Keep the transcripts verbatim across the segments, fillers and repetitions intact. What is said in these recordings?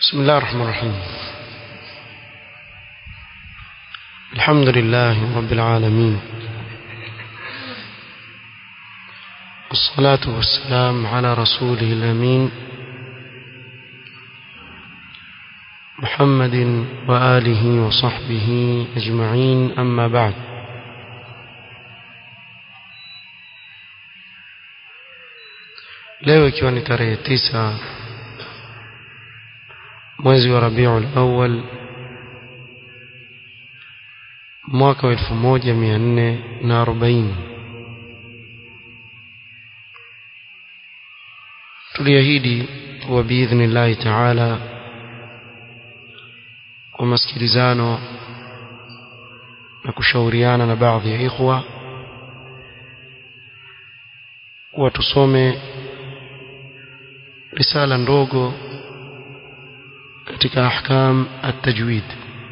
بسم الله الرحمن الرحيم. الحمد لله رب العالمين، والصلاة والسلام على رسوله الأمين محمد وآله وصحبه أجمعين، أما بعد. leo ikiwa ni tarehe tisa mwezi wa Rabiul Awwal mwaka wa elfu moja mia nne na arobaini, tuliahidi kwa biidhnillahi ta'ala kwa masikilizano na kushauriana na baadhi ya ikhwa kuwa tusome risala ndogo katika ahkam at-tajwid,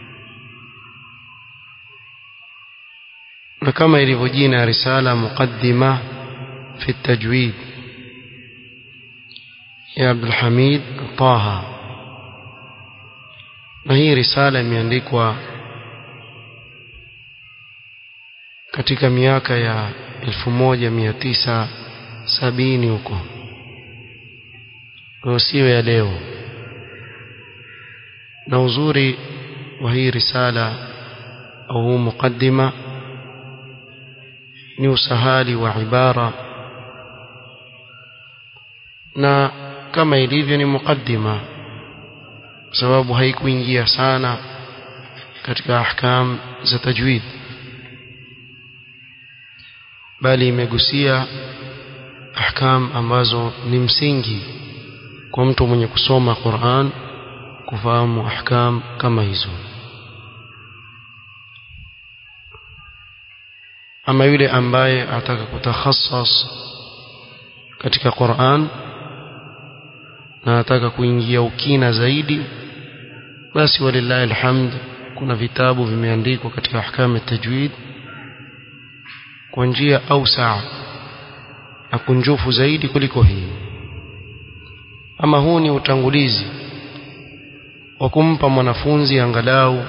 na kama ilivyo jina risala muqaddima fi at-tajwid ya Abdul Hamid Taha. Na hii risala imeandikwa katika miaka ya elfu moja mia tisa sabini huko, kwa sio ya leo. Na uzuri wa hii risala au muqaddima ni usahali wa ibara, na kama ilivyo ni muqaddima kwa sababu haikuingia sana katika ahkam za tajwid, bali imegusia ahkam ambazo ni msingi kwa mtu mwenye kusoma Qur'an kufahamu ahkam kama hizo. Ama yule ambaye ataka kutakhassas katika Qur'an na ataka kuingia ukina zaidi, basi walillahi alhamd, kuna vitabu vimeandikwa katika ahkam at-tajwid kwa njia ausa na kunjufu zaidi kuliko hii. Ama huu ni utangulizi wa kumpa mwanafunzi angalau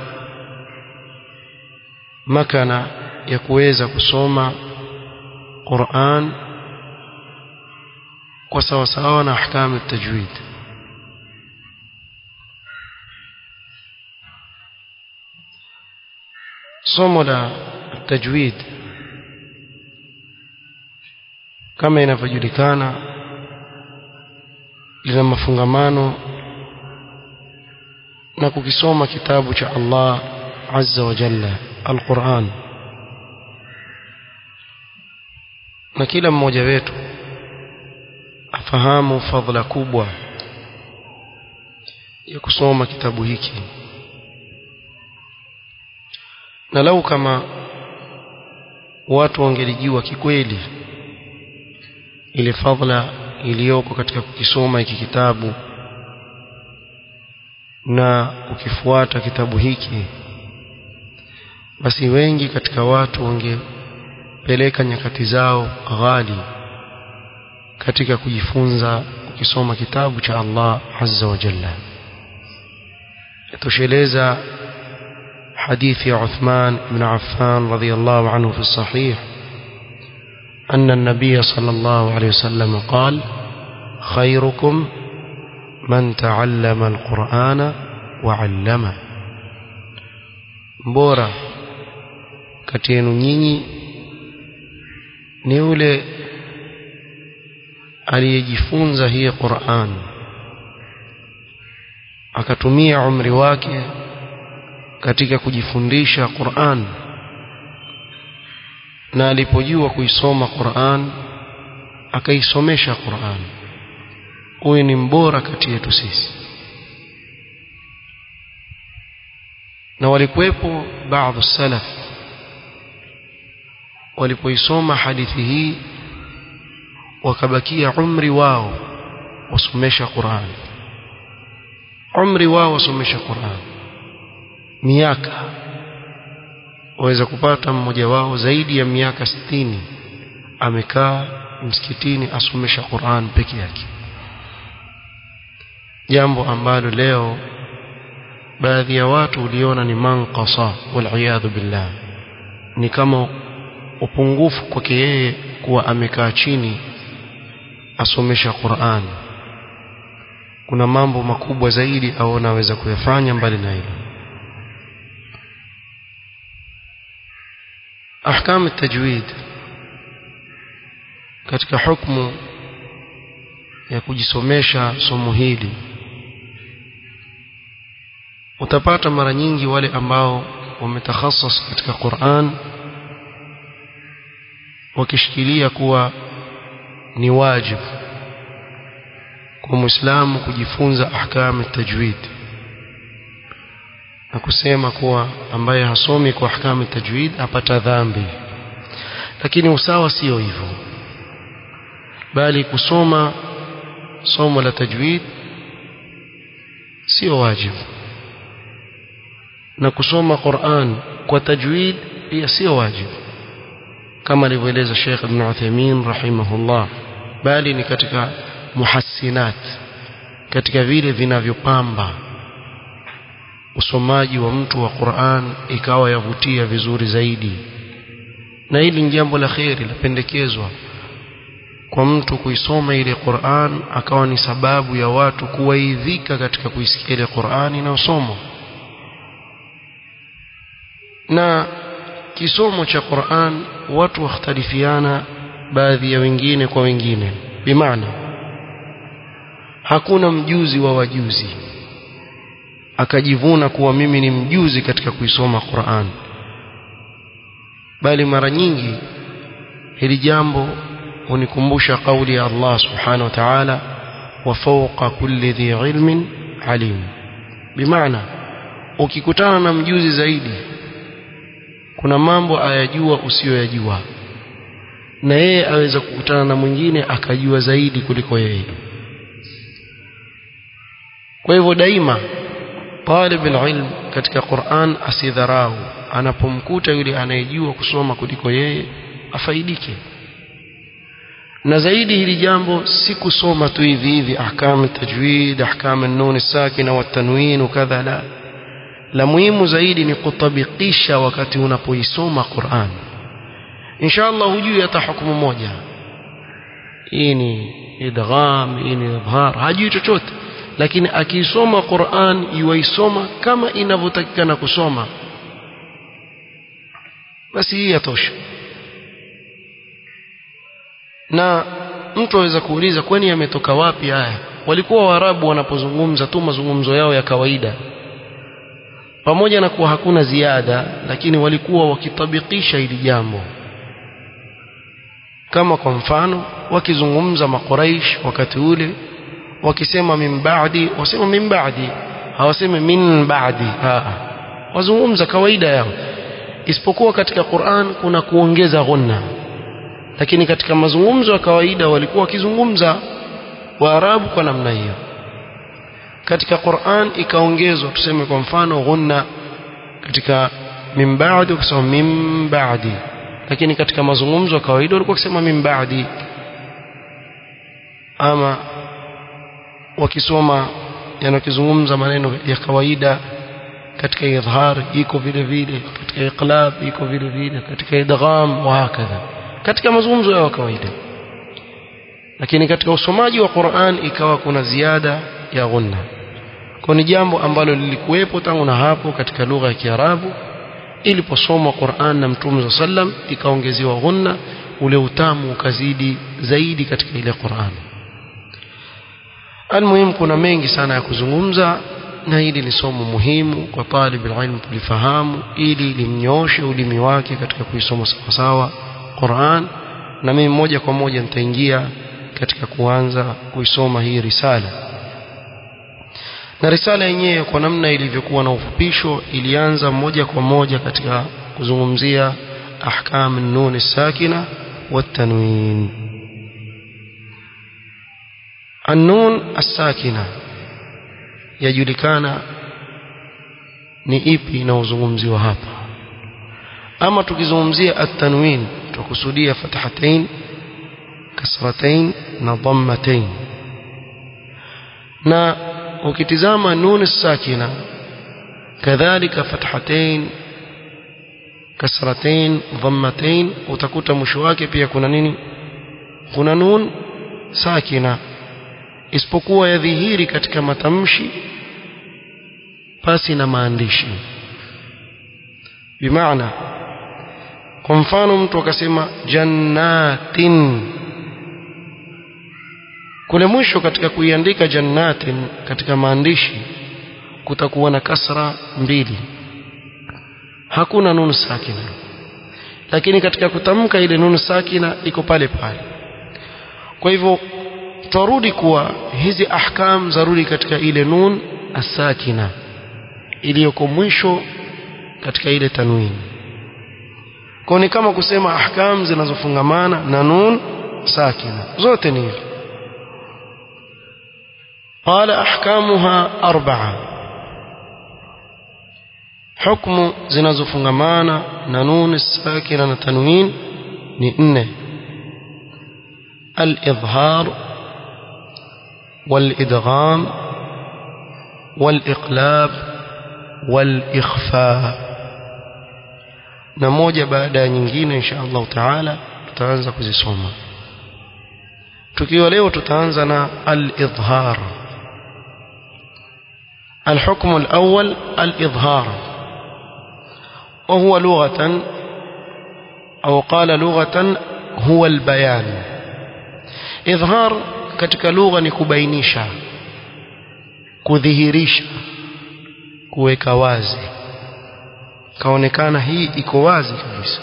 makana ya kuweza kusoma Qur'an kwa sawa sawa na ahkam at-tajwid. Somo la tajwid kama inavyojulikana lina mafungamano na kukisoma kitabu cha Allah Azza wa Jalla, Al-Qur'an. Na kila mmoja wetu afahamu fadhila kubwa ya kusoma kitabu hiki, na lau kama watu wangelijua kikweli ile fadhila iliyoko katika kukisoma hiki kitabu na kukifuata kitabu hiki, basi wengi katika watu wangepeleka nyakati zao ghali katika kujifunza kukisoma kitabu cha Allah Azza wa Jalla. Yatosheleza hadithi ya Uthman ibn Affan radhiyallahu anhu fi sahih أن النبي صلى الله عليه وسلم قال: خيركم من تعلم القرآن وعلمه. mbora kati yenu nyinyi ni yule aliyejifunza hii Qur'an akatumia umri wake katika kujifundisha Qur'an, na alipojua kuisoma Qur'an akaisomesha Qur'an. Huyu ni mbora kati yetu sisi. Na walikuwepo baadhi salaf walipoisoma hadithi hii wakabakia umri wao wasomesha Qur'an, umri wao wasomesha Qur'an, miaka. Waweza kupata mmoja wao zaidi ya miaka sitini amekaa msikitini asomesha Qur'an peke yake, jambo ambalo leo baadhi ya watu uliona ni manqasa wal billah, ni kama upungufu kwake yeye kuwa amekaa chini asomesha Qur'an. Kuna mambo makubwa zaidi au anaweza kuyafanya mbali na hilo. Ahkam at-tajwid, katika hukumu ya kujisomesha somo hili, utapata mara nyingi wale ambao wametakhasas katika Qur'an wakishikilia kuwa ni wajibu kwa Muislamu kujifunza ahkam at-tajwid, na kusema kuwa ambaye hasomi kwa ahkam at-tajwid apata dhambi. Lakini usawa sio hivyo, bali kusoma somo la tajwid sio wajibu, na kusoma Qur'an kwa tajwid pia sio wajibu, kama alivyoeleza Sheikh Ibn Uthaymeen rahimahullah, bali ni katika muhassinat, katika vile vinavyopamba usomaji wa mtu wa Qur'an ikawa yavutia vizuri zaidi. Na hili ni jambo la khairi, lapendekezwa kwa mtu kuisoma ile Qur'an akawa ni sababu ya watu kuwaidhika katika kuisikia ile Qur'an inayosomwa. Na kisomo cha Qur'an watu wakhtalifiana, baadhi ya wengine kwa wengine, bimaana hakuna mjuzi wa wajuzi akajivuna kuwa mimi ni mjuzi katika kuisoma Qur'an, bali mara nyingi hili jambo hunikumbusha kauli ya Allah subhanahu wa ta'ala, wa fawqa kulli dhi ilmin alim. Bimaana ukikutana na mjuzi zaidi, kuna mambo ayajua usiyoyajua, na yeye aweza kukutana na mwingine akajua zaidi kuliko yeye. Kwa hivyo daima talib alilm katika Qur'an asidharau, anapomkuta yule anayejua kusoma kuliko yeye afaidike. Na zaidi hili jambo si kusoma tu hivi hivi ahkam tajwid, ahkam an-nun as-sakina wa at-tanwin kadha, la la muhimu zaidi ni kutabikisha wakati unapoisoma Qur'an. Inshallah hujui hata hukumu moja, hii ni idgham, hii ni idhhar, hajui chochote, lakini akisoma Qur'an yuisoma kama inavyotakikana kusoma, basi hii yatosha. Na mtu aweza kuuliza, kwani yametoka wapi haya? Walikuwa Waarabu wanapozungumza tu mazungumzo yao ya kawaida, pamoja na kuwa hakuna ziada, lakini walikuwa wakitabikisha hili jambo. Kama kwa mfano wakizungumza Makuraish wakati ule, wakisema min ba'di, wasema min ba'di, hawasemi min ba'di, haa, wazungumza kawaida yao. Isipokuwa katika Qur'an kuna kuongeza ghunna, lakini katika mazungumzo ya kawaida walikuwa wakizungumza Waarabu kwa namna hiyo. Katika Qur'an ikaongezwa, tuseme kwa mfano ghunna katika min ba'di, ukisema min ba'di, lakini katika mazungumzo ya kawaida walikuwa wakisema min ba'di. Ama wakisoma, yani wakizungumza maneno ya kawaida, katika idhhar iko vile vile, katika iqlab iko vile vile, katika idgham wa hakadha, katika mazungumzo ya kawaida. Lakini katika usomaji wa Qur'an ikawa kuna ziada ya ghunna. Kwa ni jambo ambalo lilikuwepo tangu na hapo katika lugha ya Kiarabu. Iliposomwa Qur'an na Mtume sallam ikaongezewa ghunna, ule utamu ukazidi zaidi katika ile Qur'an. Almuhimu kuna mengi sana ya kuzungumza, na hili ni somo muhimu kwa talib alilm kulifahamu, ili limnyoshe ulimi wake katika kuisoma sawa sawa Qur'an. Na mimi moja kwa moja nitaingia katika kuanza kuisoma hii risala. Na risala yenyewe kwa namna ilivyokuwa na ufupisho, ilianza moja kwa moja katika kuzungumzia ahkam an-nun as-sakina wa at-tanwin. An-nun as-sakina yajulikana ni ipi inaozungumziwa hapa. Ama tukizungumzia at-tanwin tukusudia fathatain, kasratain na dhammatain. Na ukitizama nun as-sakina kadhalika fathatain, kasratain, dhammatain, utakuta mwisho wake pia kuna nini? Kuna nun sakina, isipokuwa yadhihiri katika matamshi pasi na maandishi. Bimaana, kwa mfano mtu akasema jannatin, kule mwisho katika kuiandika jannatin katika maandishi kutakuwa na kasra mbili, hakuna nun sakina, lakini katika kutamka ile nun sakina iko pale pale. Kwa hivyo turudi kuwa hizi ahkam zarudi katika ile nun as-sakina iliyoko mwisho katika ile tanwini. Kwa ni kama kusema ahkam zinazofungamana na nun sakina zote ni hivi. Qala ahkamuha arba'a, hukmu zinazofungamana na nun sakina na tanwin ni nne: al-idhhar wal-idgham wal-iqlab wal-ikhfa. Na moja baada ya nyingine insha Allah taala tutaanza kuzisoma. Tukiwa leo tutaanza na al-idhhar. الحكم الأول الإظهار، وهو لغة أو قال لغة هو البيان. إظهار katika lugha ni kubainisha, kudhihirisha, kuweka wazi, kaonekana hii iko wazi kabisa.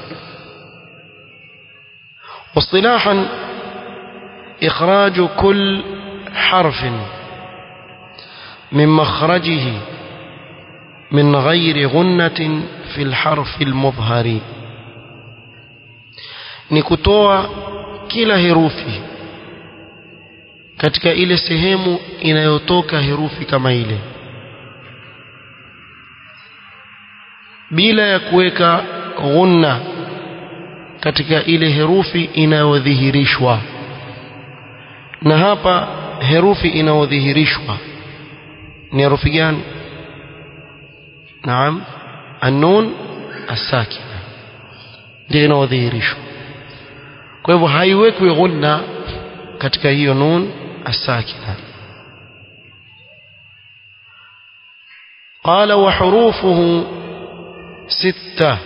واصطلاحا إخراج كل حرف من مخرجه من غير غنة في الحرف المظهر، ni kutoa kila herufi katika ile sehemu inayotoka herufi kama ile bila ya kuweka ghunna katika ile herufi inayodhihirishwa. Na hapa herufi inayodhihirishwa ni herufi gani? Naam, an-nun as-sakina ndio inayodhihirishwa. Kwa hivyo haiwekwi ghunna katika hiyo nun as-sakina. Qala wa hurufuhu sita,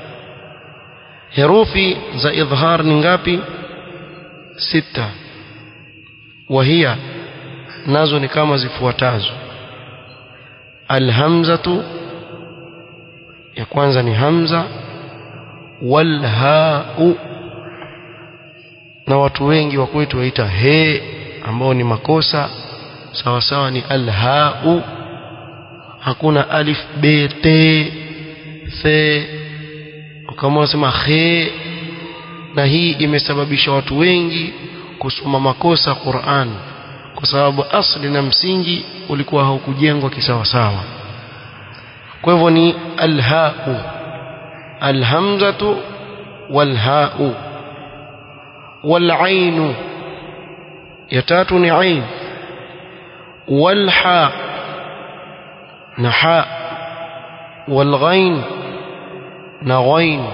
herufi za idhhar ni ngapi? Sita. Wahia, nazo ni kama zifuatazo: alhamzatu, ya kwanza ni hamza, walhau, na watu wengi wa kwetu waita he, ambao ni makosa. Sawa sawa ni alhau, hakuna alif b t th, kama unasema he. Na hii imesababisha watu wengi kusoma makosa Qur'an, kwa sababu asli na msingi ulikuwa haukujengwa kisawa sawa. Kwa hivyo ni alhau, alhamzatu walhau. Walainu, ya tatu ni ain. Walha, na ha. Walghain, na ghain.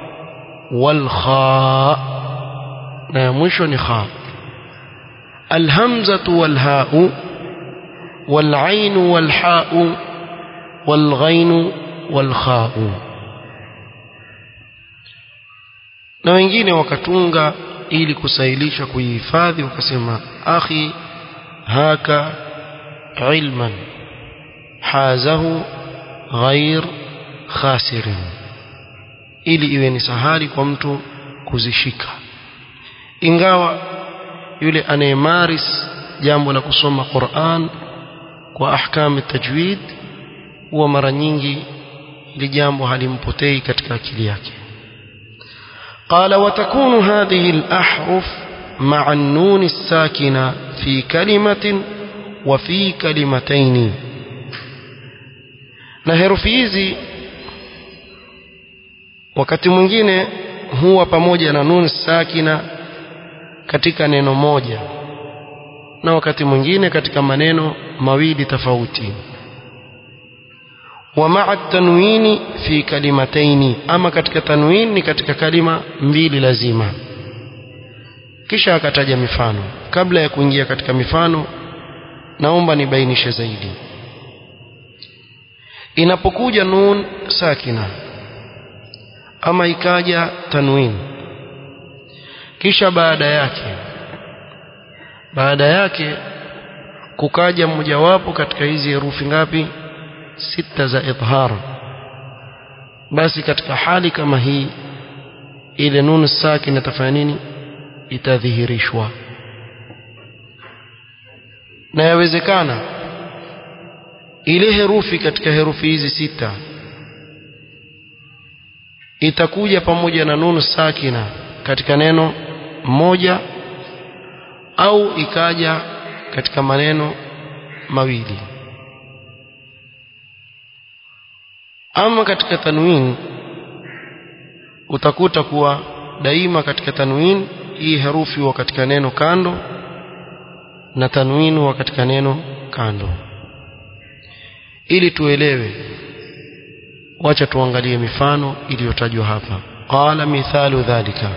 Walkha, na ya mwisho ni kha. alhamzatu walhau walainu walhau walghainu walkhau. Na wengine wakatunga ili kusailisha kuihifadhi, wakasema akhi haka ilman hazahu ghair khasirin, ili iwe ni sahali kwa mtu kuzishika. Ingawa yule anayemaris jambo la kusoma Qur'an kwa ahkam tajwid huwa mara nyingi ili jambo halimpotei katika akili yake. قال وتكون هذه الأحرف مع النون الساكنة في كلمة وفي كلمتين. na herufi hizi wakati mwingine huwa pamoja na nun sakina katika neno moja, na wakati mwingine katika maneno mawili tofauti. wa ma'a at-tanwini fi kalimataini, ama katika tanwin ni katika kalima mbili lazima. Kisha akataja mifano. Kabla ya kuingia katika mifano, naomba nibainishe zaidi. Inapokuja nun sakina ama ikaja tanwin, kisha baada yake baada yake kukaja mmojawapo katika hizi herufi ngapi? Sita za idhar, basi katika hali kama hii ile nun sakina itafanya nini? Itadhihirishwa. Na yawezekana ile herufi katika herufi hizi sita itakuja pamoja na nun sakina katika neno moja, au ikaja katika maneno mawili. Ama katika tanwin utakuta kuwa daima katika tanwin hii herufi wa katika neno kando na tanwin wa katika neno kando. Ili tuelewe, wacha tuangalie mifano iliyotajwa hapa. Qala mithalu dhalika,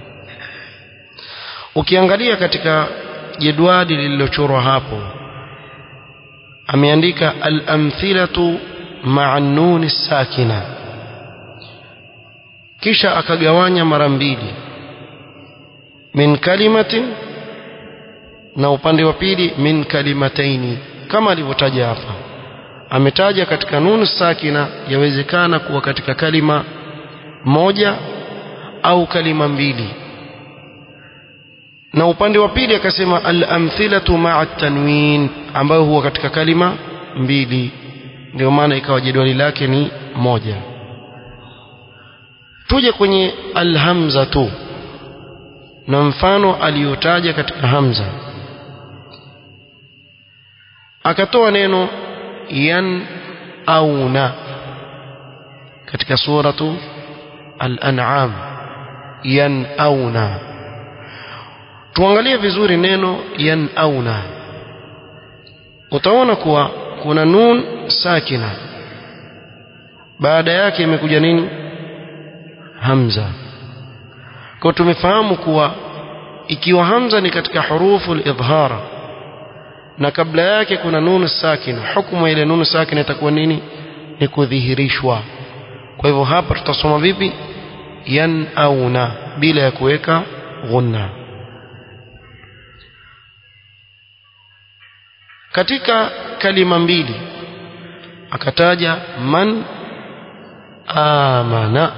ukiangalia katika jedwali lililochorwa hapo ameandika al-amthilatu ma'a an-nun as-sakina, kisha akagawanya mara mbili, min kalimatin, na upande wa pili min kalimataini, kama alivyotaja hapa. Ametaja katika nun sakina yawezekana kuwa katika kalima moja au kalima mbili, na upande wa pili akasema al-amthilatu ma'a at-tanwin, ambayo huwa katika kalima mbili. Ndio maana ikawa jedwali lake ni moja. Tuje kwenye al-hamza tu na mfano aliyotaja katika hamza. Akatoa neno yan auna katika suratu al-an'am, yan auna. Tuangalie vizuri neno yan auna, utaona kuwa kuna nun sakina, baada yake imekuja nini? Hamza. Kwa tumefahamu kuwa ikiwa hamza ni katika hurufu al-idhhar na kabla yake kuna nun sakina, hukumu ile nun sakina itakuwa nini? Ni kudhihirishwa. Kwa hivyo hapa tutasoma vipi? Yan auna, bila ya kuweka ghunna. Katika kalima mbili akataja man amana,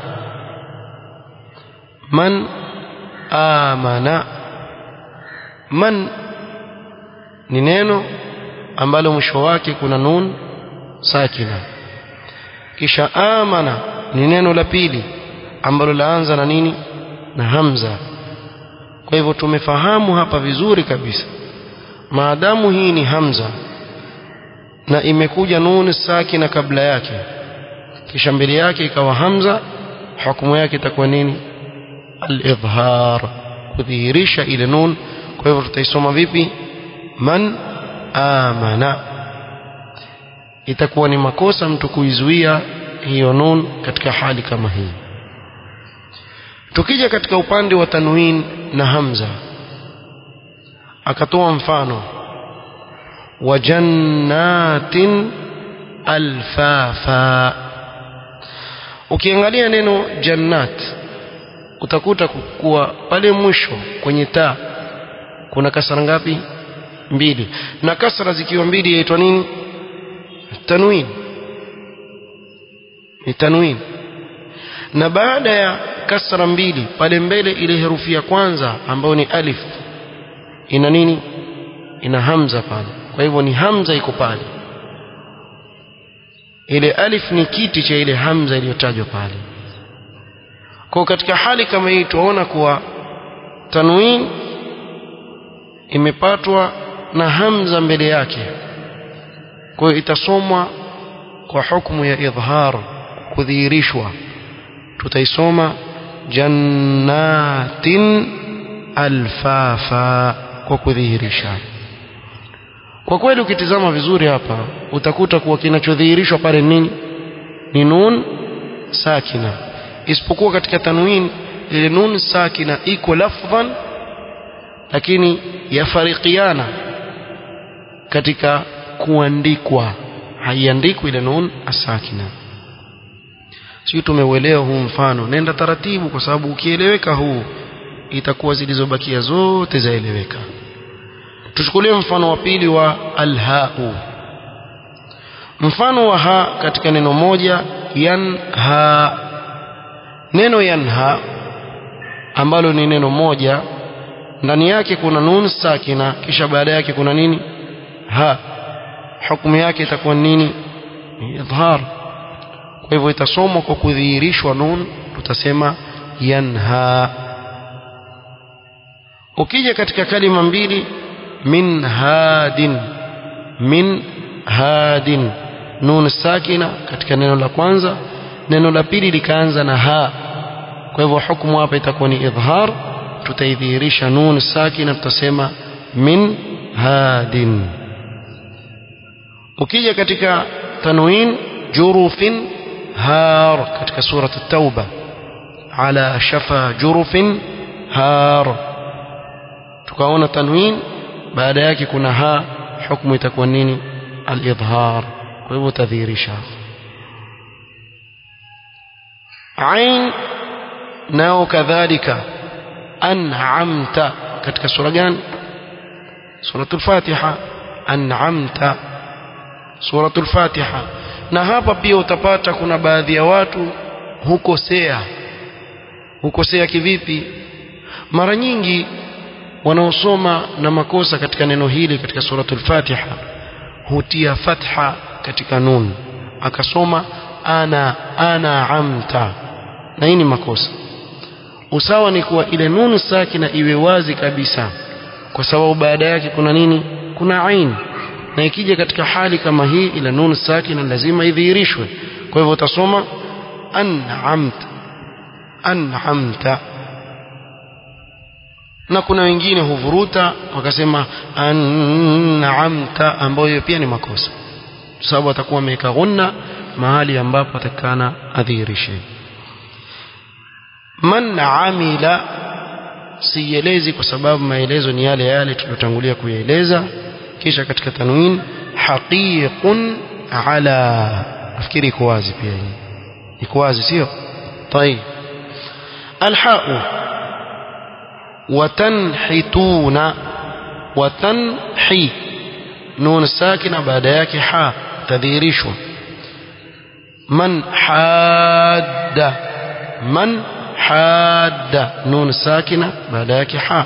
man amana. Man ni neno ambalo mwisho wake kuna nun sakina, kisha amana ni neno la pili ambalo laanza na nini? Na hamza. Kwa hivyo tumefahamu hapa vizuri kabisa, maadamu hii ni hamza na imekuja nun sakina kabla yake kisha mbele yake ikawa hamza, hukumu yake itakuwa nini? Al-idhhar, kudhihirisha ile nun. Kwa hivyo tutaisoma vipi? Man amana. Itakuwa ni makosa mtu kuizuia hiyo nun katika hali kama hii. Tukija katika upande wa tanwin na hamza, akatoa mfano wa jannatin alfafa. Ukiangalia neno jannat utakuta kuwa pale mwisho kwenye ta kuna kasra ngapi? Mbili. Na kasra zikiwa mbili yaitwa nini? Tanwin. Ni tanwin. Na baada ya kasra mbili pale mbele ile herufi ya kwanza ambayo ni alif ina nini? Ina hamza pale. Kwa hivyo ni hamza iko pale. Ile alif ni kiti cha ile hamza iliyotajwa pale. Kwa katika hali kama hii tunaona kuwa tanwin imepatwa na hamza mbele yake, kwa hiyo itasomwa kwa hukumu ya idhhar, kudhihirishwa. Tutaisoma jannatin alfafa kwa kudhihirisha. Kwa kweli ukitizama vizuri hapa utakuta kuwa kinachodhihirishwa pale nini? ni nun sakina, isipokuwa katika tanwin ile nun sakina iko lafdhan lakini yafarikiana katika kuandikwa, haiandikwi ile nun asakina. Sio tumeuelewa huu mfano? Nenda taratibu, kwa sababu ukieleweka huu itakuwa zilizobakia zote zaeleweka. Tuchukulie mfano wa pili wa alhau. Mfano wa ha katika neno moja yanha. Neno yanha ambalo ni neno moja, ndani yake kuna nun sakina, kisha baada yake kuna nini? Ha. Hukumu yake itakuwa nini? Idhhar. Kwa hivyo itasomwa kwa kudhihirishwa nun, tutasema yanha. Ukija katika kalima mbili, min hadin, min hadin, nun sakina katika neno la kwanza, neno la pili likaanza na ha. Kwa hivyo hukumu hapa itakuwa ni idhhar, tutaidhihirisha nun sakina, tutasema min hadin. Ukija katika tanwin, jurufin har katika sura at-tauba, ala shafa jurufin har, tukaona tanwin baada yake kuna ha, hukumu itakuwa nini? Al-idhhar. Kwa hivyo tadhihirisha. Ain nao kadhalika, an'amta katika sura gani? Suratul Fatiha. An'amta suratul Fatiha. Na hapa pia utapata kuna baadhi ya watu hukosea. Hukosea kivipi? Mara nyingi wanaosoma na makosa katika neno hili katika suratul Fatiha hutia fatha katika nun, akasoma ana ana amta, na hii ni makosa. Usawa ni kuwa ile nun sakina iwe wazi kabisa, kwa sababu baada yake kuna nini? Kuna ain, na ikija katika hali kama hii ile nun sakina lazima idhihirishwe. Kwa hivyo utasoma an'amta, an'amta. Na kuna wengine huvuruta wakasema an'amta, ambayo pia ni makosa, sababu atakuwa ameweka ghunna mahali ambapo atakana adhihirishe. Man amila sielezi, kwa sababu maelezo ni yale yale tuliyotangulia kuyaeleza. Kisha katika tanwin haqiqun ala, nafikiri iko wazi pia, hii iko wazi sio? Tayeb. Alhau watanhituna, watanhi, nun sakina baada yake ha, tadhihirishwa. Man hadda, man hadda, nun sakina baada yake ha.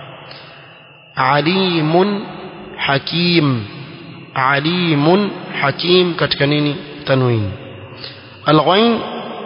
Alimun hakim, alimun hakim katika nini? Tanwin. Alghain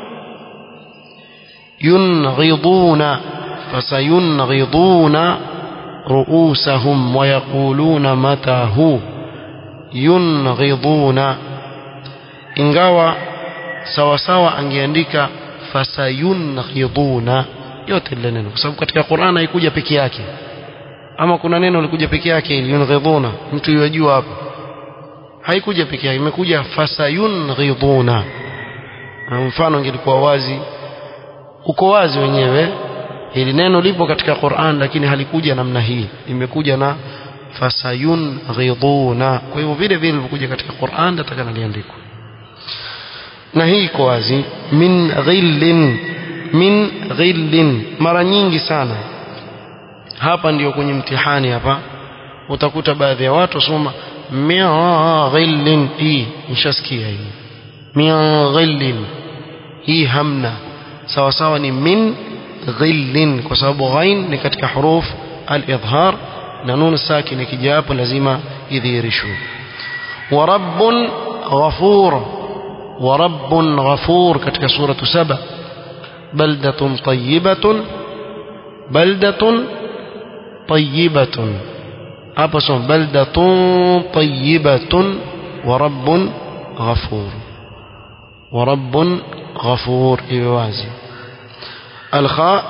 yunghiduna, fasayunghiduna ruusahum wa yaquluna mata hu. Yunghiduna, ingawa sawa sawa angeandika fasayunghiduna yote ile neno, kwa sababu katika Qur'an haikuja peke yake. Ama kuna neno likuja peke yake ili yunghiduna, mtu yajua hapo haikuja peke yake, imekuja fasayunghiduna. Mfano ingelikuwa wazi, uko wazi wenyewe, ili neno lipo katika Qur'an lakini halikuja namna hii, imekuja na fasayunghiduna. Kwa hivyo vile vile lilikuja katika Qur'an nataka liandikwe, na hii iko wazi. Min ghillin, min ghillin, mara nyingi sana hapa ndio kwenye mtihani hapa utakuta baadhi ya watu wasoma min ghillin. Hii nishasikia hii min ghillin, hii hamna, sawa sawa ni min ghillin, kwa sababu ghain ni katika huruf al-idhhar, na nun sakin ikija hapo lazima idhihirishwe. Wa rabbun ghafur, wa rabbun ghafur katika suratu saba. Baldatun tayyibatun, baldatun tayyibatun, hapa soma baldatun tayyibatun wa rabbun ghafur, wa rabbun ghafur iwe wazi. Alkha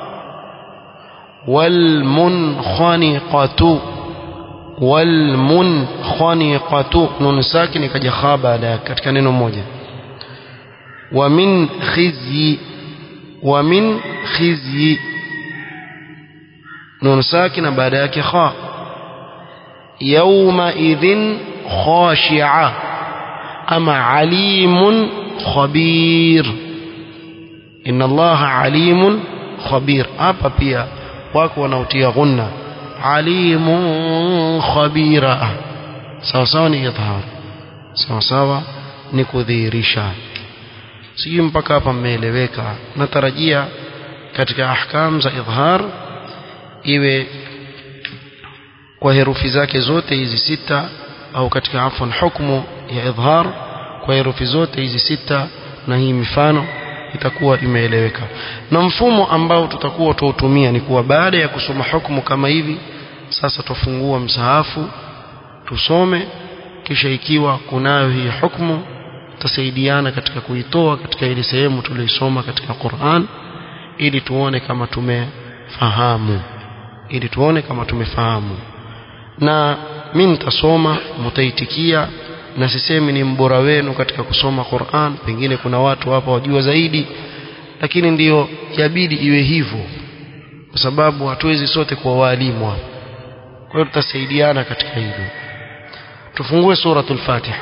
walmunkhaniqatu, walmunkhaniqatu, nun sakin ikaja kha baada katika neno moja. wa min khizyi wa min khizyi nun sakina baada yake kha yawma idhin khashi'a ama alimun khabir inna allaha alimun khabir hapa pia wako wanautia ghunna alimun khabira sawa sawa ni idhar sawa sawa ni kudhihirisha sijui mpaka hapa mmeeleweka natarajia katika ahkam za idhar iwe kwa herufi zake zote hizi sita au katika afwan hukumu ya idhar kwa herufi zote hizi sita na hii mifano itakuwa imeeleweka na mfumo ambao tutakuwa tuutumia ni kuwa baada ya kusoma hukumu kama hivi sasa tufungua msahafu tusome kisha ikiwa kunayo hii hukumu tutasaidiana katika kuitoa katika ile sehemu tuliyosoma katika Qur'an ili tuone kama tumefahamu ili tuone kama tumefahamu na mimi nitasoma mtaitikia na sisemi ni mbora wenu katika kusoma Qur'an pengine kuna watu hapa wajua zaidi lakini ndiyo yabidi iwe hivyo kwa sababu hatuwezi sote kuwa walimu hapa kwa hiyo tutasaidiana katika hilo tufungue suratul Fatiha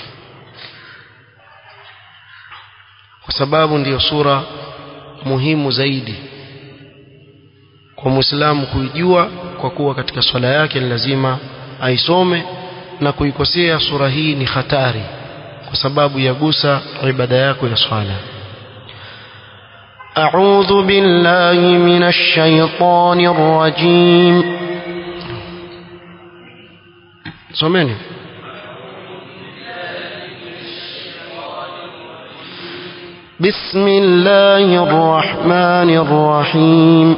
kwa sababu ndiyo sura muhimu zaidi kwa Muislamu kuijua kwa kuwa katika swala yake lazima aisome na kuikosea sura hii ni hatari kwa sababu yagusa ibada yako ya swala a'udhu billahi minash shaitanir rajim someni bismillahir rahmanir rahim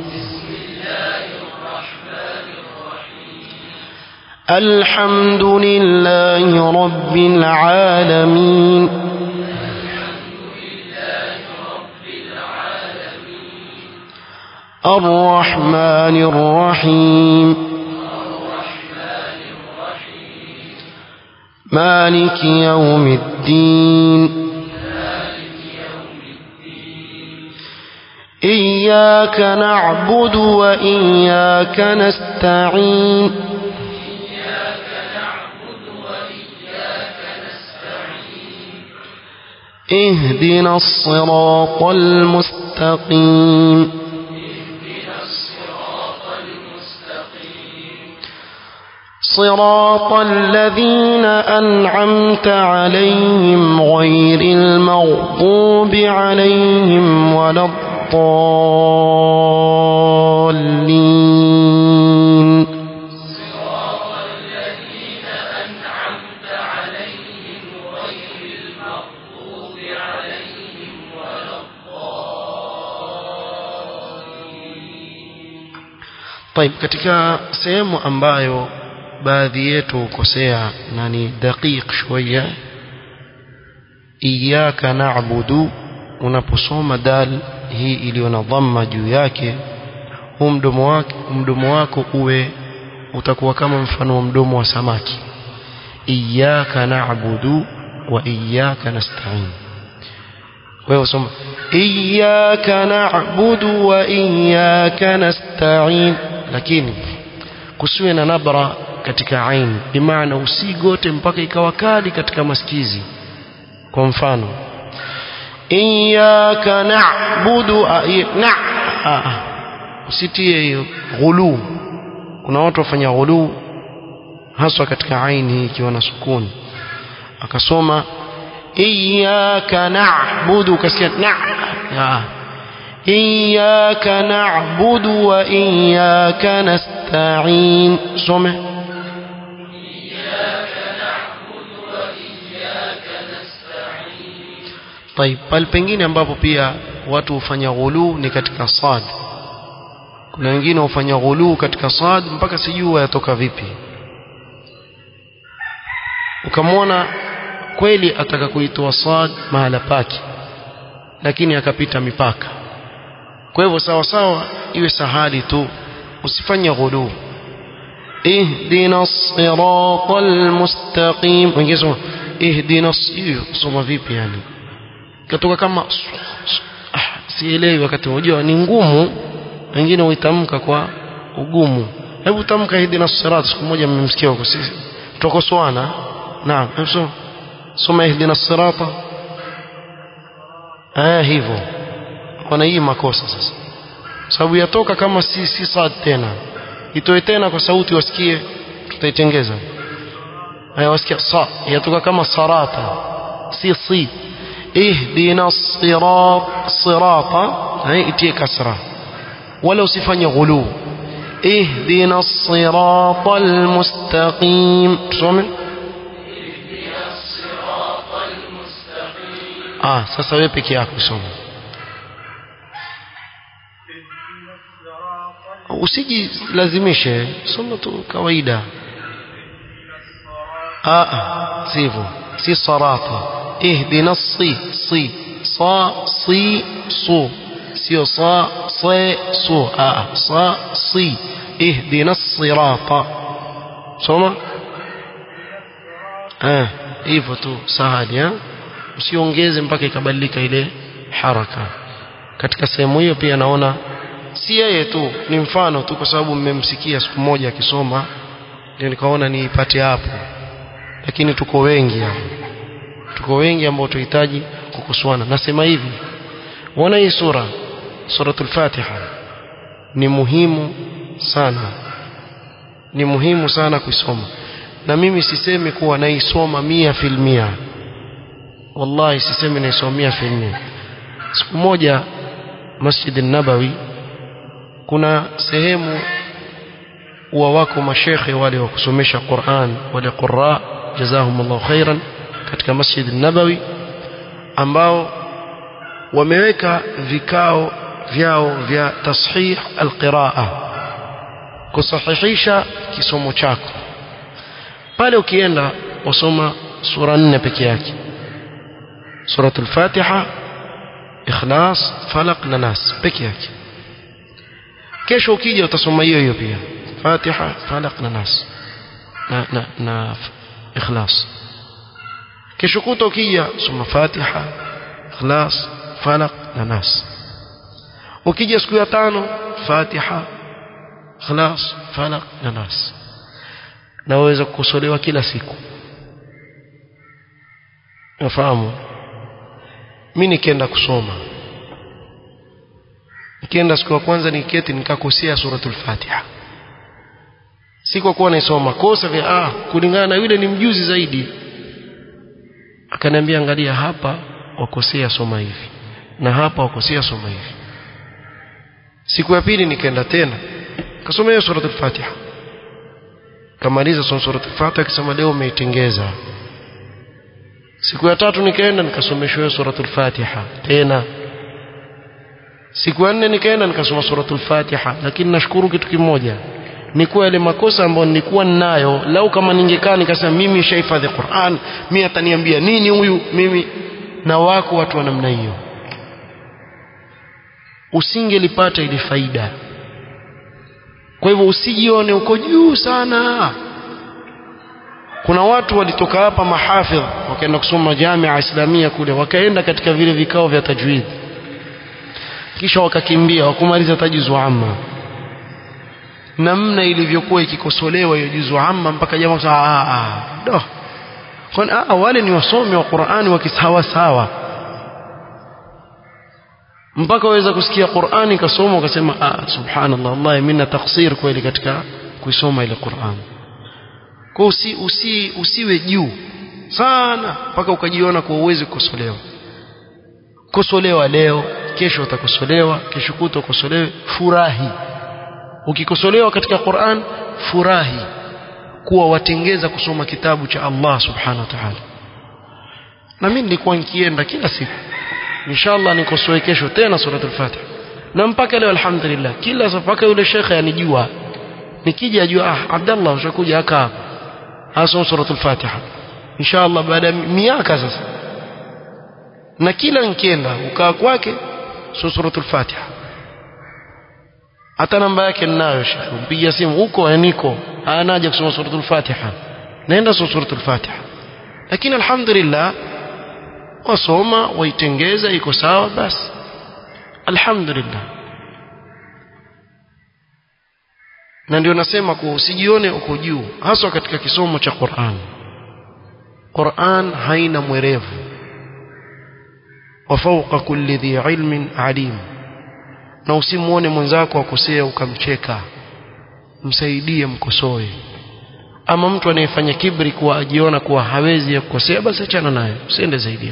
الحمد لله رب العالمين الرحمن الرحيم مالك يوم الدين إياك نعبد وإياك نستعين اهدنا الصراط المستقيم صراط الذين أنعمت عليهم غير المغضوب عليهم ولا الضالين طيب katika sehemu ambayo baadhi yetu ukosea na ni daqiq shويه iyyaka na'budu unaposoma dal hii iliyo na dhamma juu yake huu mdomo wako mdomo wako uwe utakuwa kama mfano wa mdomo wa samaki iyyaka na'budu wa iyyaka nasta'in wewe usoma iyyaka na'budu wa iyyaka nasta'in lakini kusiwe na nabra katika ain bimaana usigote mpaka ikawa kali katika masikizi kwa mfano iyyaka na'budu na usitie hiyo ghulu kuna watu wafanya ghulu haswa katika ain hii ikiwa na sukuni akasoma iyyaka na'budu kasikia na إياك نعبد وإياك نستعين سمع إياك نعبد وإياك نستعين طيب pale pengine ambapo pia watu hufanya ghulu ni katika sad kuna wengine hufanya ghulu katika sad mpaka sijui yatoka vipi ukamwona kweli ataka kuitoa sad mahala pake lakini akapita mipaka kwa hivyo sawa sawa iwe sahali tu usifanye ghulu ihdinas siratal mustaqim wengine ihdina soma vipi yani katoka kama ah, sielewi wakati unajua ni ngumu wengine uitamka kwa ugumu hebu tamka ihdina sirat siku moja mmemsikia huko sisi tukosoana naam hebu soma ihdina sirata eh hivyo kuna hii makosa sasa sababu yatoka kama si si sad tena itoe tena kwa sauti wasikie tutaitengeza haya wasikia sa yatoka kama sarata si si ihdina sirat sirata hai itie kasra wala usifanye ghulu ihdina siratal mustaqim tusome ah sasa wewe peke yako soma usijilazimishe soma tu kawaida ah sivyo si sarata ihdina si si sa si su sio sa si su ah sa si ihdina sirata soma eh hivyo tu sahali eh usiongeze mpaka ikabadilika ile haraka katika sehemu hiyo pia naona si yeye tu ni mfano tu kwa sababu mmemsikia siku moja akisoma ndio nikaona niipate hapo lakini tuko wengi hapo tuko wengi ambao tunahitaji kukosoana nasema hivi unaona hii sura suratul Fatiha ni muhimu sana ni muhimu sana kuisoma na mimi sisemi kuwa naisoma mia fil mia wallahi sisemi naisoma mia fil mia siku moja Masjid an-Nabawi kuna sehemu wa wako mashekhe wale wa kusomesha Qur'an wale qurra jazahumullahu khairan katika Masjid an-Nabawi ambao wameweka vikao vyao vya tashih al-qiraa kusahihisha kisomo chako pale ukienda usoma sura nne peke yake suratul Fatiha Ikhlas Falaq na Nas peke yake kesho ukija utasoma hiyo hiyo pia Fatiha Falaq na Nas na na, na Ikhlas kesho kuta ukija soma Fatiha Ikhlas Falaq na Nas ukija siku ya tano Fatiha Ikhlas Falaq na Nas na waweza kukosolewa kila siku nafahamu mimi nikienda kusoma nikienda siku ya kwanza niketi nikakosea suratul Fatiha si kwa kuwa naisoma kosa vya ah kulingana na yule ni mjuzi zaidi akaniambia angalia hapa wakosea soma hivi na hapa wakosea soma hivi siku ya pili nikaenda tena kasomea suratul Fatiha kamaliza suratul Fatiha kisema leo umeitengeza siku ya tatu nikaenda nikasomeshwa suratul Fatiha tena siku ya nne nikaenda nikasoma suratul Fatiha lakini nashukuru kitu kimoja ni kwa ile makosa ambayo nilikuwa ninayo lau kama ningekaa nikasema mimi shahifadhi Qur'an mimi ataniambia nini huyu mimi na wako watu wa namna hiyo usingelipata ile faida kwa hivyo usijione uko juu sana kuna watu walitoka hapa mahafidh wakaenda kusoma jamia islamia kule wakaenda katika vile vikao vya tajwid kisha wakakimbia wakumaliza tajuzu amma namna ilivyokuwa ikikosolewa hiyo juzu amma mpaka jamaa ah ah do kwa ah wale ni wasomi wa Qur'ani wakisawa sawa mpaka waweza kusikia Qur'ani kasoma ukasema ah subhanallah wallahi mimi na taksir kweli katika kuisoma ile Qur'ani kwa usi, usi usiwe juu sana mpaka ukajiona kwa uwezo kukosolewa kosolewa leo kesho utakosolewa kesho kuto ukosolewe furahi ukikosolewa katika Qur'an furahi kuwa watengeza kusoma kitabu cha Allah subhanahu wa ta'ala na mimi nilikuwa nikienda kila siku inshallah nikosoe kesho tena suratul Fatiha na mpaka leo alhamdulillah kila mpaka yule shekhe anijua nikija ajua ah Abdullah ushakuja aka asoma suratul Fatiha inshallah baada ya miaka sasa na kila nikienda ukaa kwake suratul Fatiha hata namba yake ninayo shekhe mpigia simu huko niko anaje kusoma suratul Fatiha naenda suratul Fatiha lakini alhamdulillah wasoma waitengeza iko sawa basi alhamdulillah. Na ndio nasema kwa usijione uko juu hasa katika kisomo cha Qur'an. Qur'an haina mwerevu. Wa fawqa kulli dhi ilmin alim. Na usimuone mwenzako akosea ukamcheka, msaidie, mkosoe. Ama mtu anayefanya kibri kuwa ajiona kuwa hawezi ya kukosea, basi achana naye, usiende zaidi.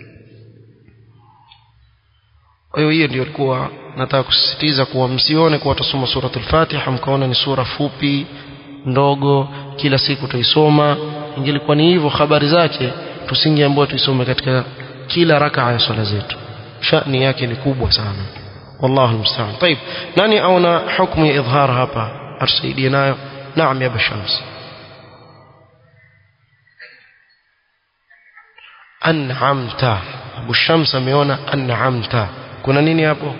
Kwa hiyo hiyo ndio ilikuwa nataka kusisitiza, kuwa msione kuwa tusoma suratul Fatiha mkaona ni sura fupi ndogo kila siku tuisoma. Ingelikuwa ni hivyo habari zake tusingeambiwa tuisome katika kila rakaa ya swala zetu. Shani yake ni kubwa sana. والله المستعان. طيب nani aona hukumu ya idhhar hapa atusaidie nayo? Naam ya Abu Shams. An'amta. Abu Shams ameona an'amta. Kuna nini hapo?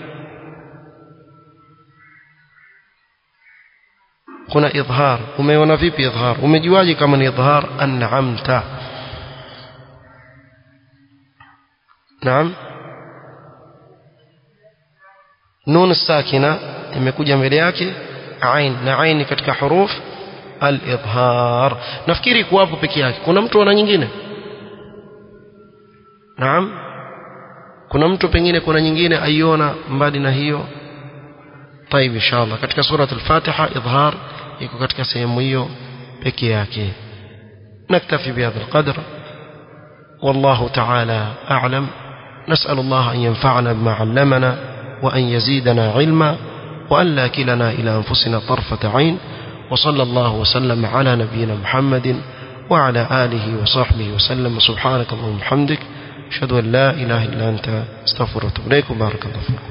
Kuna idhhar. Umeona vipi idhhar? Umejuaje kama ni idhhar an'amta? Naam. Nun sakina imekuja mbele yake ain, na ain katika huruf al-idhhar. Nafikiri kwa hapo peke yake. Kuna mtu ana nyingine? Naam. Kuna mtu pengine kuna nyingine aiona mbali na hiyo? طيب inshallah katika sura al-Fatiha idhhar iko katika sehemu hiyo peke yake. نكتفي بهذا القدر والله تعالى أعلم. نسأل الله أن ينفعنا بما علمنا وأن يزيدنا علما وأن لا كلنا إلى أنفسنا طرفة عين. وصلى الله وسلم على نبينا محمد وعلى آله وصحبه وسلم. سبحانك اللهم وبحمدك أشهد أن لا إله إلا أنت استغفرك وأتوب إليك. بارك الله فيكم.